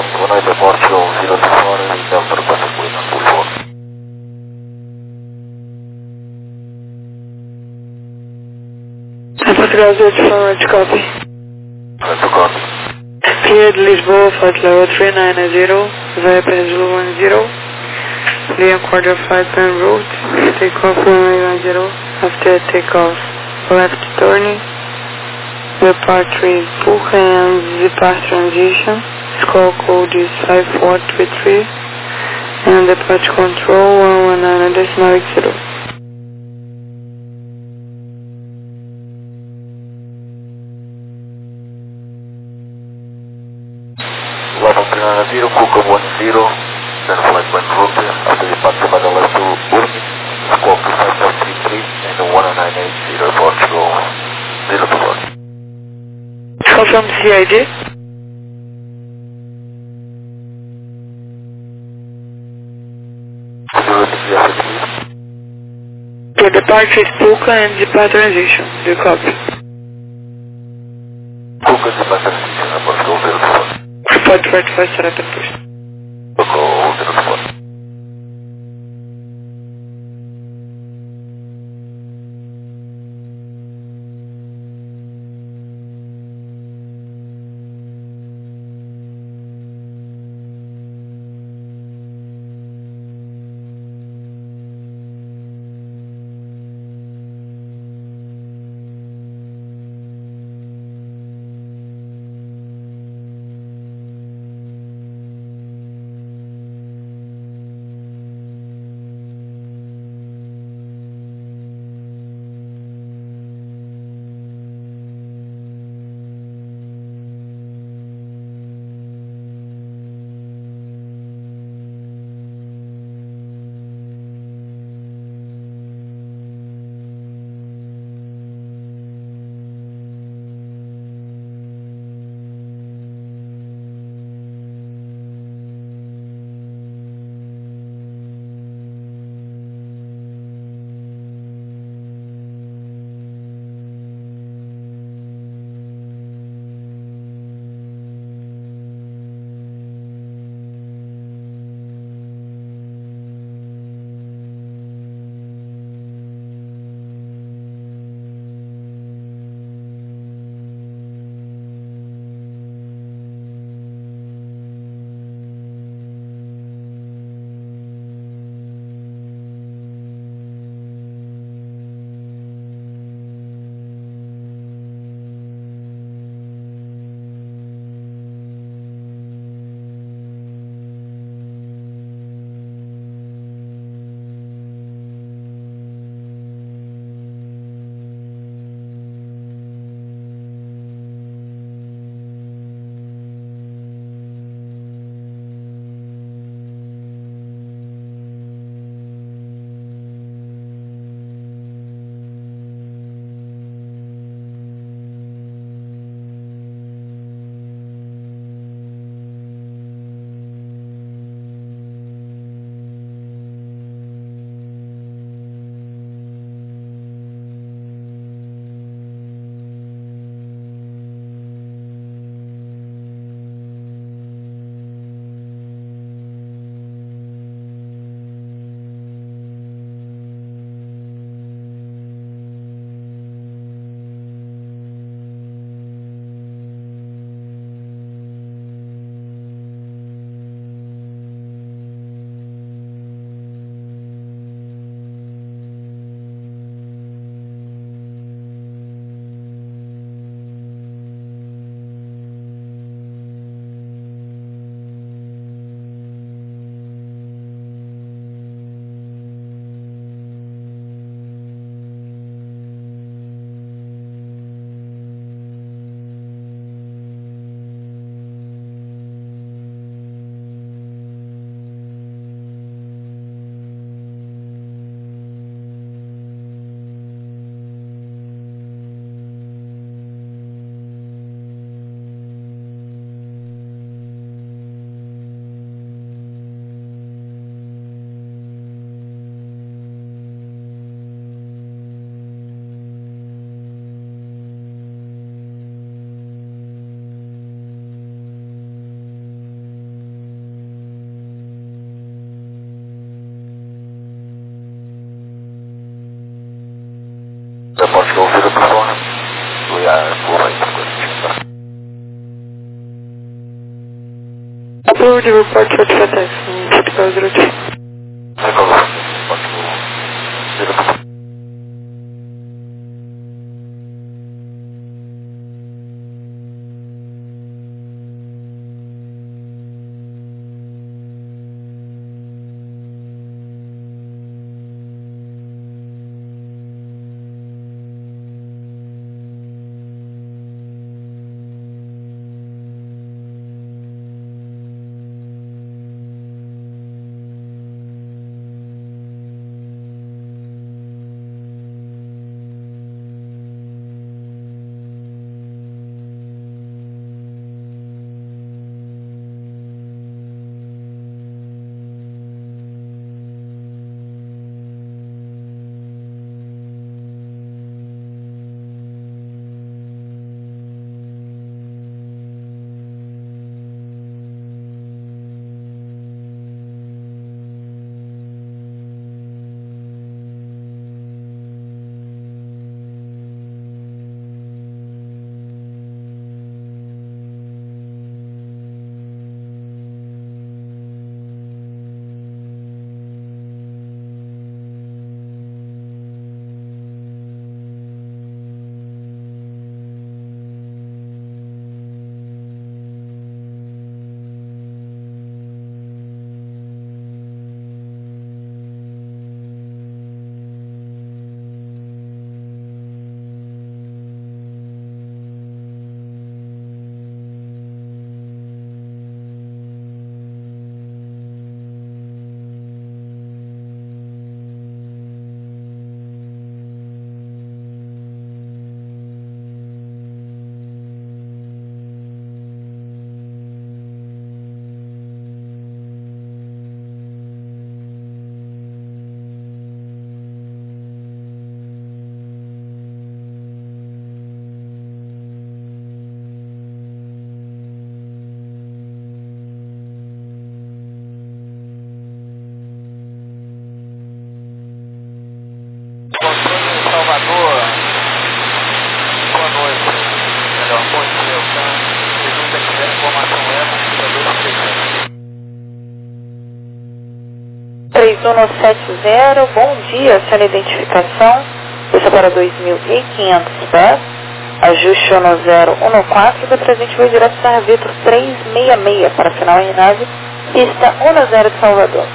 One departure 024, Delta requested wait on 24. Portugal 04, copy. That's a copy. Cleared Lisboa, flight level 390, via Zulu 10. Liam quarter flight plan route, takeoff runway 10, after takeoff left turning, departure is Puca and Zipar transition, score code is 5433, and departure control 119.0. 119.0, Kuka 10, then flight plan route, after departure by the left to Urmi, score 5433, and 198.0 departure 04. Confirm CID. The departure is Puca and Zipar transition, the copy. Kuka Zipar transition, Portugal 04. Report for Sarapa push. Portugal 04. Upload the report for the FedEx in Portugal 02. Echo 0. Salvador, boa noite, melhor, bom dia, pergunta que tiver informação é 3170, bom dia, sendo identificação, isso é para 2.500 pés, ajuste no 014, do presente vai direto para Vitor 366, para final em nave, pista 10 de Salvador.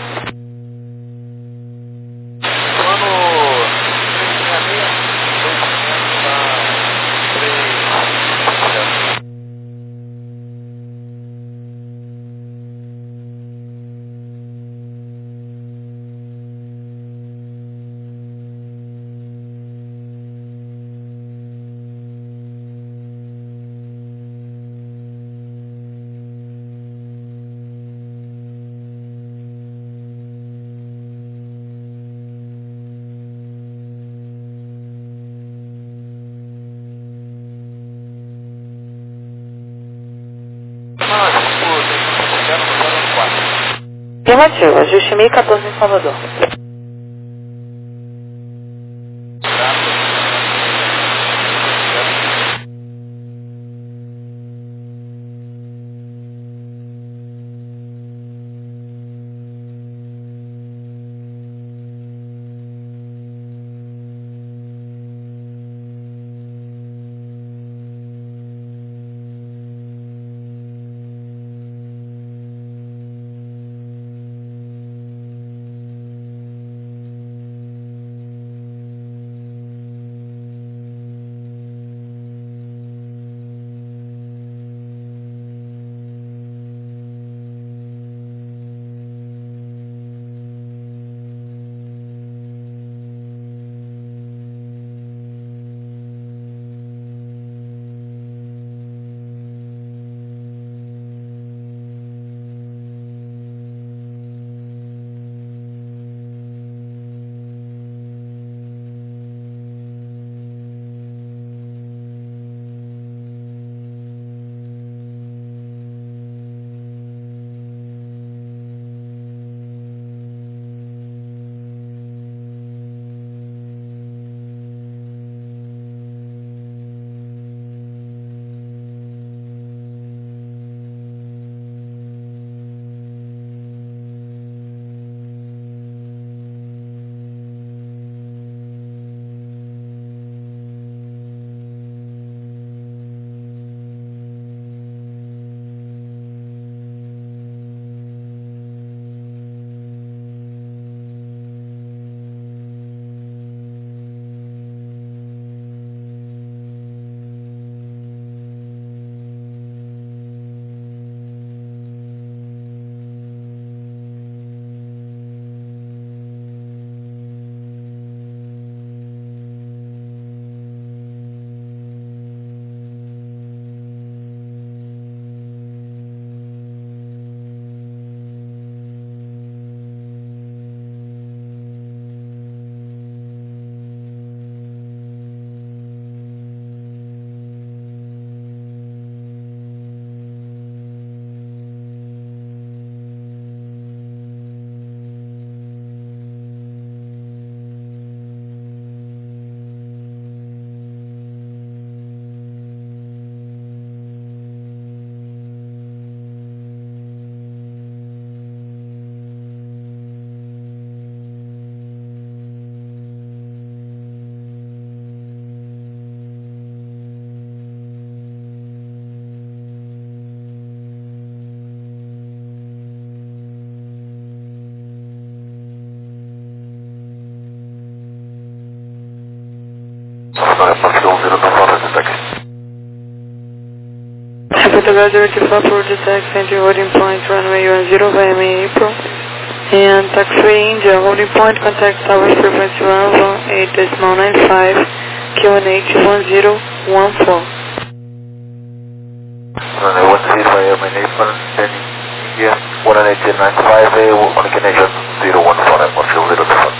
Afirmativo, ajuste 1014 em Salvador. Portugal 024 at the taxi. Portugal 024 for the taxi, entering holding point runway 10 via May April. And taxiway India, holding point, contact tower frequency 118.95, QNH 1014. Runway 10 via May April, standing India, 118.95, on connection 014 at Portugal 024.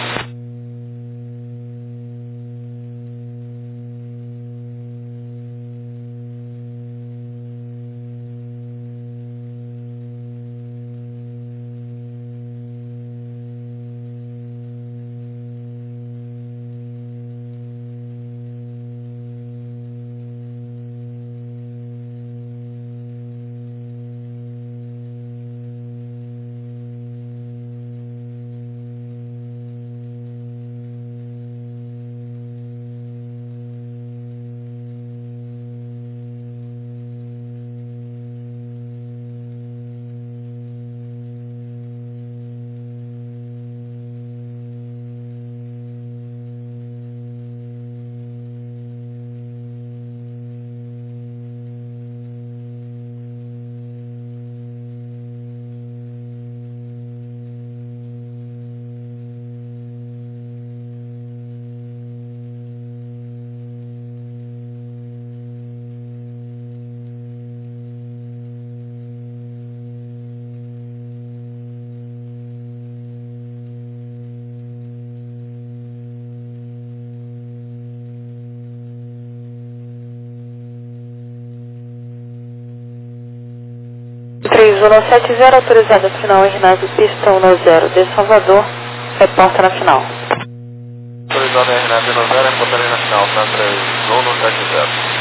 (3170) autorizado final Renato pistão no 0 de Salvador, reporta na final. Autorizado Renato no 0, reportaria na final, tá 3170.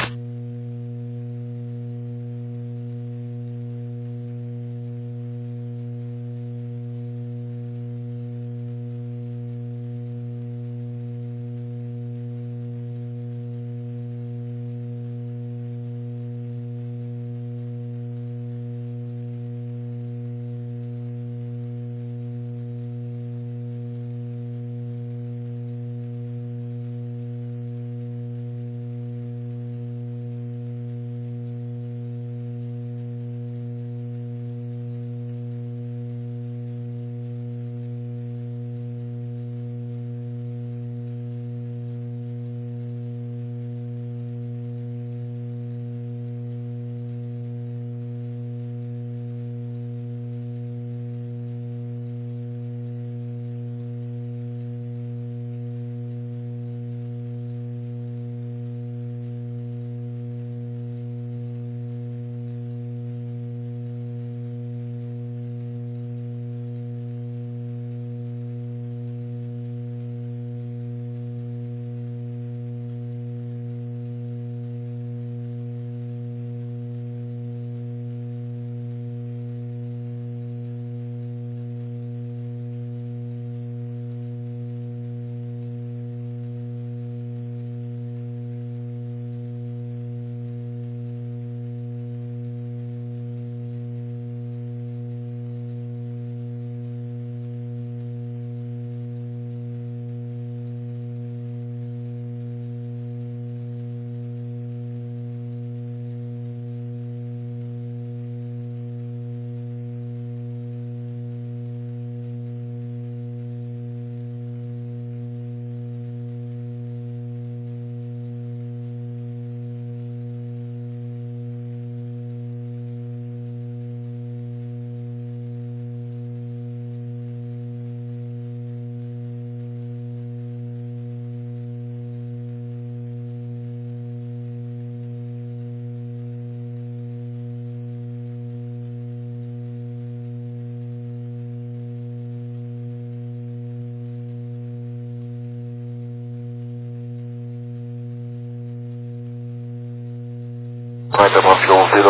Right above fuel 024,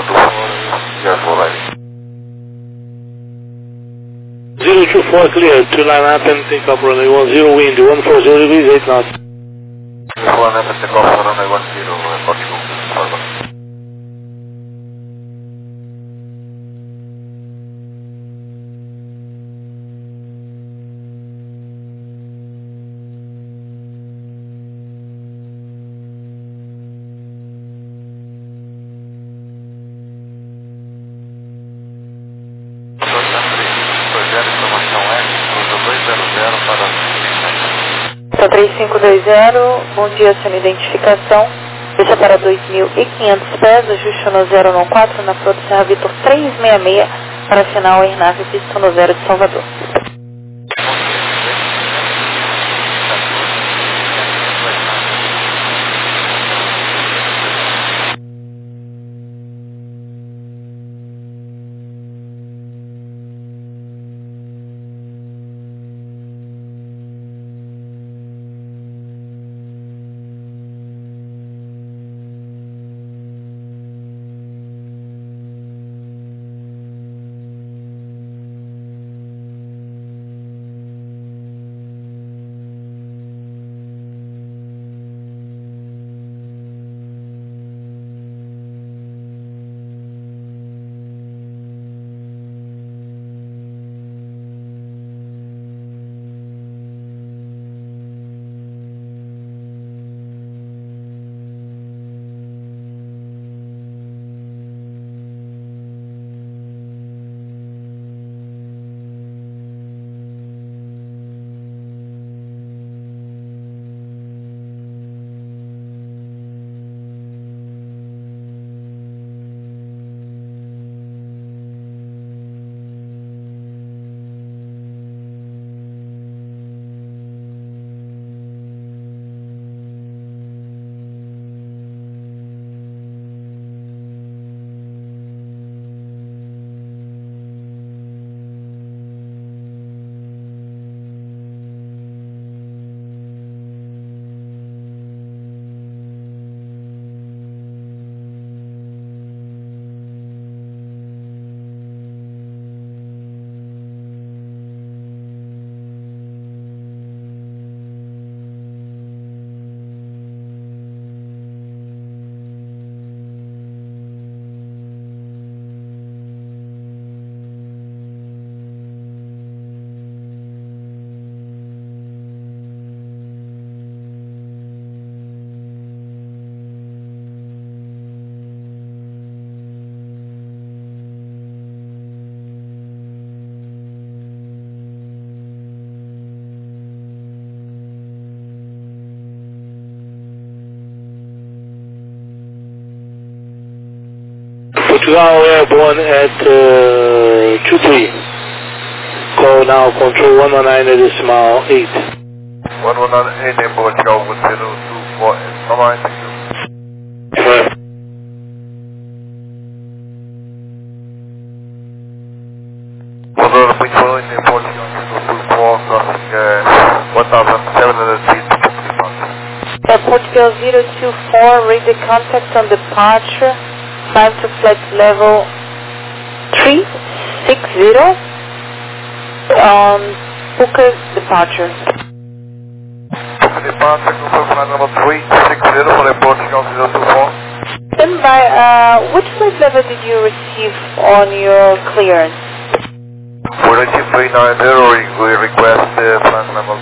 yes, all right. 024 clear, 29 take up runway 10 wind, 140 degrees, 8 knots. 1 take off runway 10, Portugal, forward. Só 3520, bom dia, sua identificação. Deixa para 2.500 pés, ajuste no 014 na Flor Serra Vitor 366 para final aeronave visto no 0 de Salvador. Portugal Airborne at 23. Call now, control 119.8. 119 in Portugal with 024 and online, thank you. Right. Control point 1 in Portugal 024, crossing 1,700 feet to Portugal. Portugal 024, read the contact on departure. Climb to flight level 360 on Puka departure. Puka departure, confirm flight level 360 for the Portugal 024. Stand by, which flight level did you receive on your clearance? We received 390, we request flight level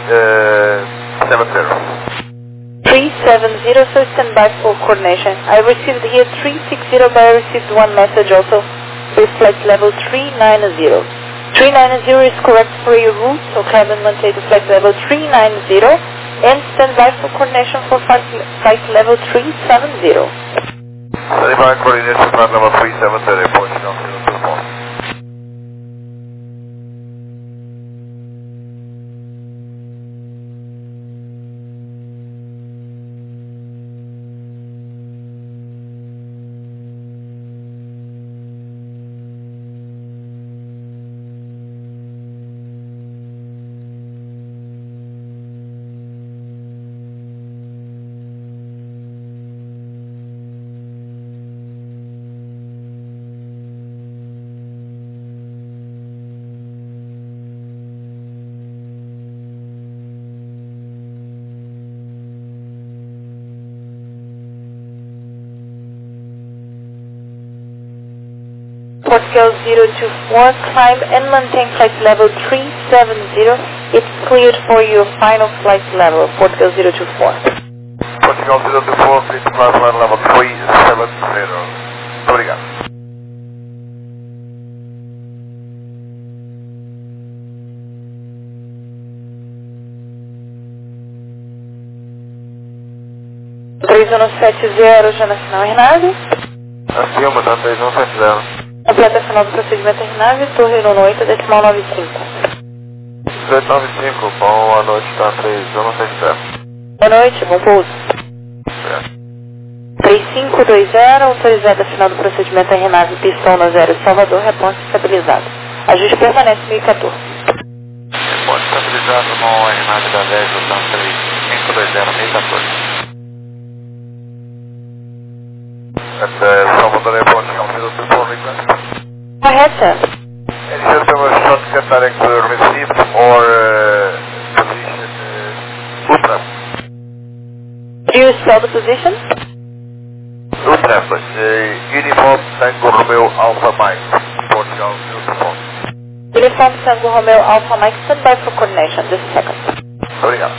370. 370, so stand by for coordination. I received here 360, but I received one message also with flight level 390. 390 is correct for your route, so cabin maintain to flight level 390 and stand by for coordination for flight level 370. Stand by coordination flight level 370, Portugal 024. Portugal 024, climb and maintain flight level 370. It's cleared for your final flight level, Portugal 024. Portugal 024, please flight level 370. Obrigado. 3170, já na final RNAV. Acima, tá 3170. Completa final do procedimento RNAV, torre 118, decimal 95. 295, boa noite, tá 3170. Boa noite, bom pouso. Certo. 3520, autorizada a final do procedimento RNAV, pistão no 0, Salvador, resposta estabilizada. Ajuste permanece 1014. Pode estabilizado no RNAV da 10, tá 3520, 1014. That's Salvador Airport, Alfredo Telefone request. Correta. Any system of shortcut direct received or position Ultra. Do you spell the position? Ultra, Uniform Tango Romeo Alpha Mike, Portugal, Telefone. Uniform Tango Romeo Alpha Mike, stand by for coordination, just a second. Obrigado.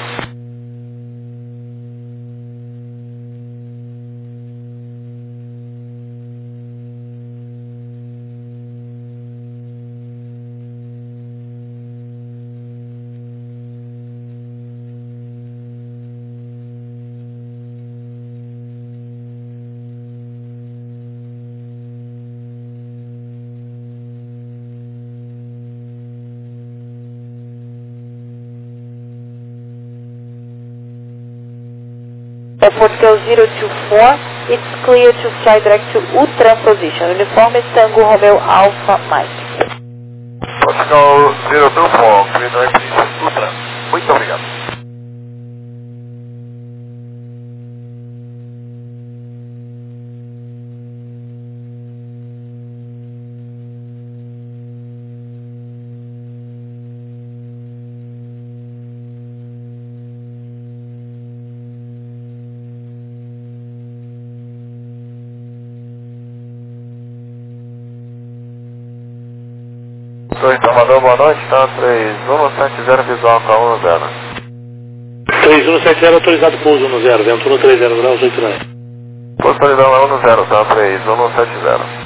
Portugal 024, it's clear to fly direct to Ultra position. Uniform Tango Romeo Alpha Mike. Portugal 024, clear direct position Ultra. Muito obrigado. Estou em Salvador, boa noite, tá 3170 visual para 10. 3170 autorizado pouso no 0, vento no 30 graus 89. Posição é 10, tá 3170.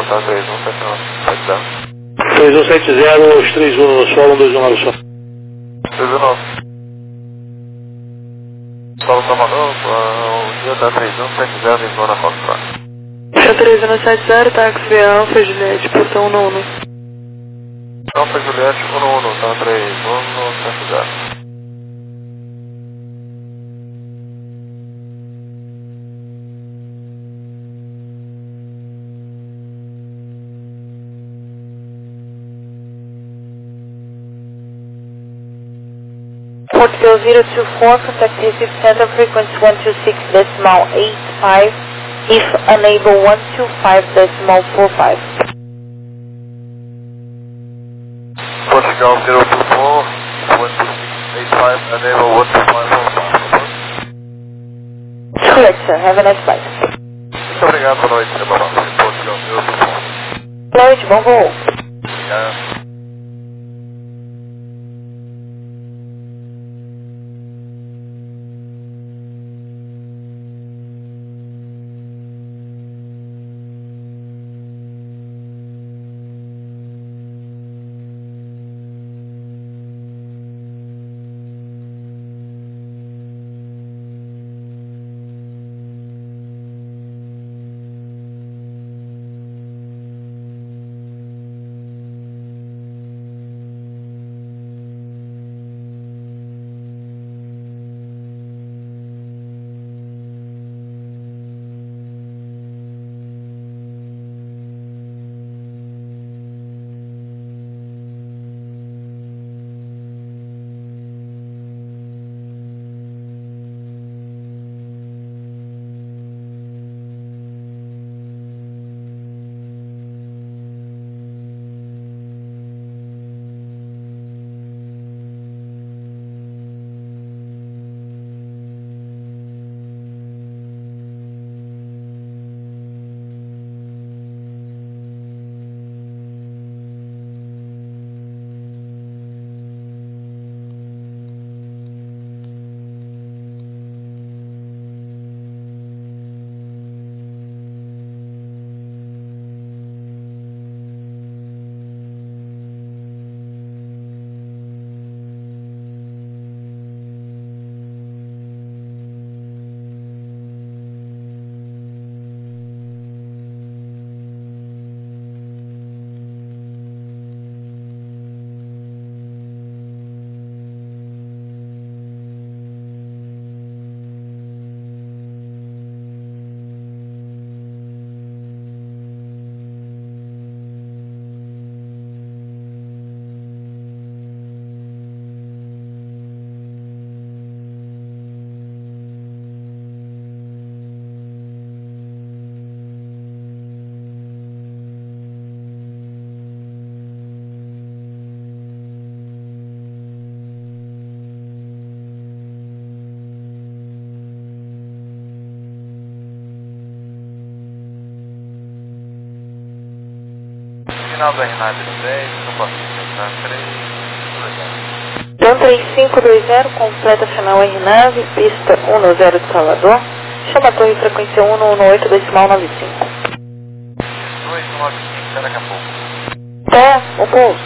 tá 3179. 3170, os 31 no solo, 219 só. 219. Solo Salvador, o dia tá 3170 em zona Foxtrot. Puxa 3170, táxi Alfa Juliette, portão 11. Alfa Juliette 11, tá 3170. Portugal 024, contact receive center frequency 126.85, if unable 125.45. Portugal 024, 12685, enable 125.45. Correct, sir. Have a nice flight. Muito obrigado, boa noite, Portugal 024. Boa noite, bom voo. Obrigado. Final da RNAV 10, no Pacífico, tá 3520, completa final RNAV, pista 10 de Salvador. Chama a torre frequência 1118, decimal 95. 295, daqui a pouco. Até o pouso.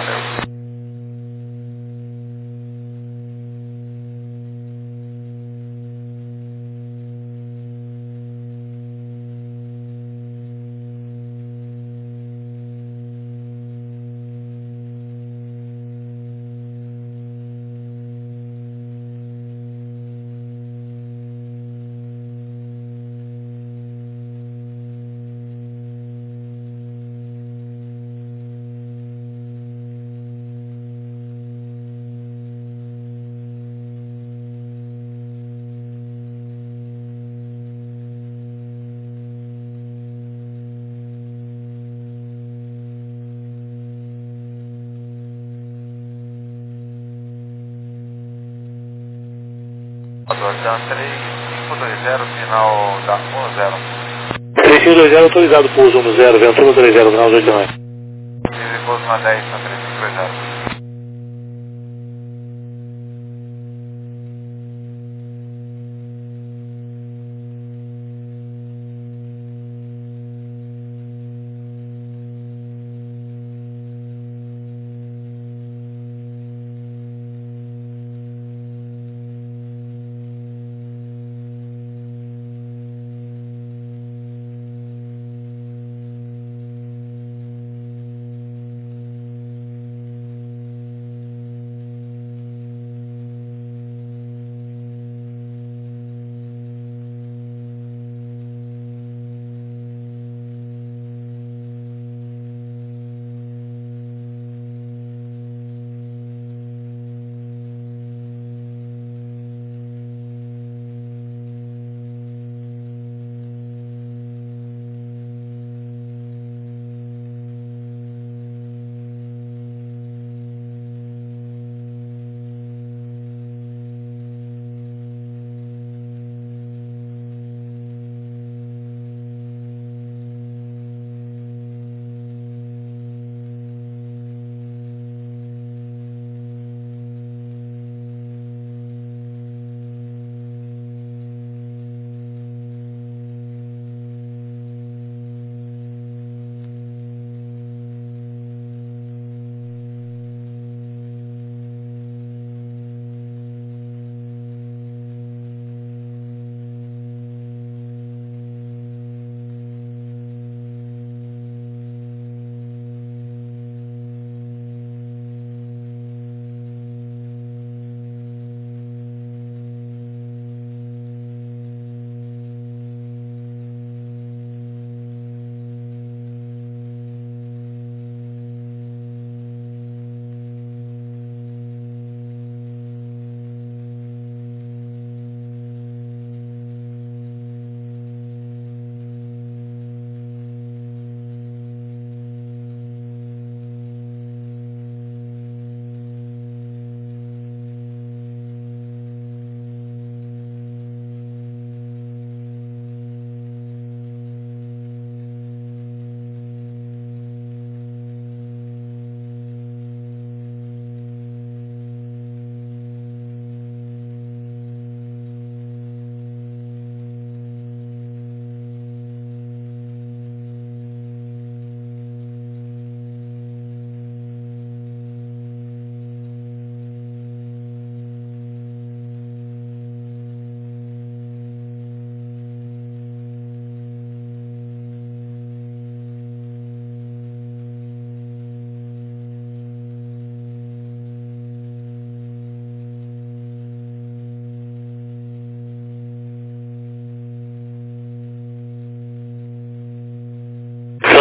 Então 3520, final da 10. 3520 autorizado, pouso 10, Ventura 30, final 89. E pouso na 10, na 3520.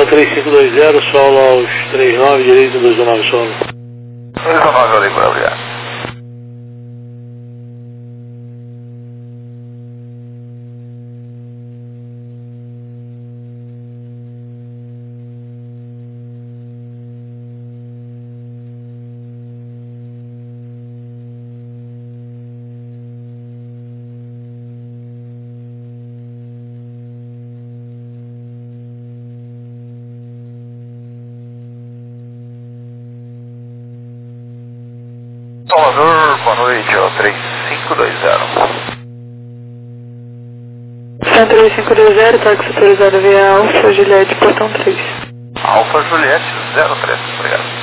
3520, solo aos 39, direito 219 solo. 219, Olímpio, obrigado. Salvador, boa noite, ó, 3520. 3520, táxi autorizado via Alfa Juliette, portão 3. Alfa Juliette 03, obrigado.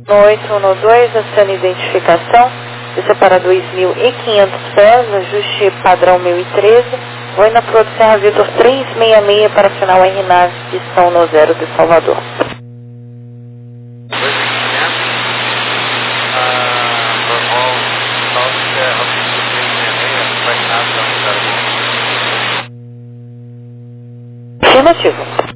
No 812, a sua identificação, isso é para 2.500 pés, ajuste padrão 1013, vou na Pro de Serra Vitor 366 para final RNAV, estão no 0 de Salvador. 2.500, normal, tal de Serra Vitor 366, vai nada, 0. Afirmativo.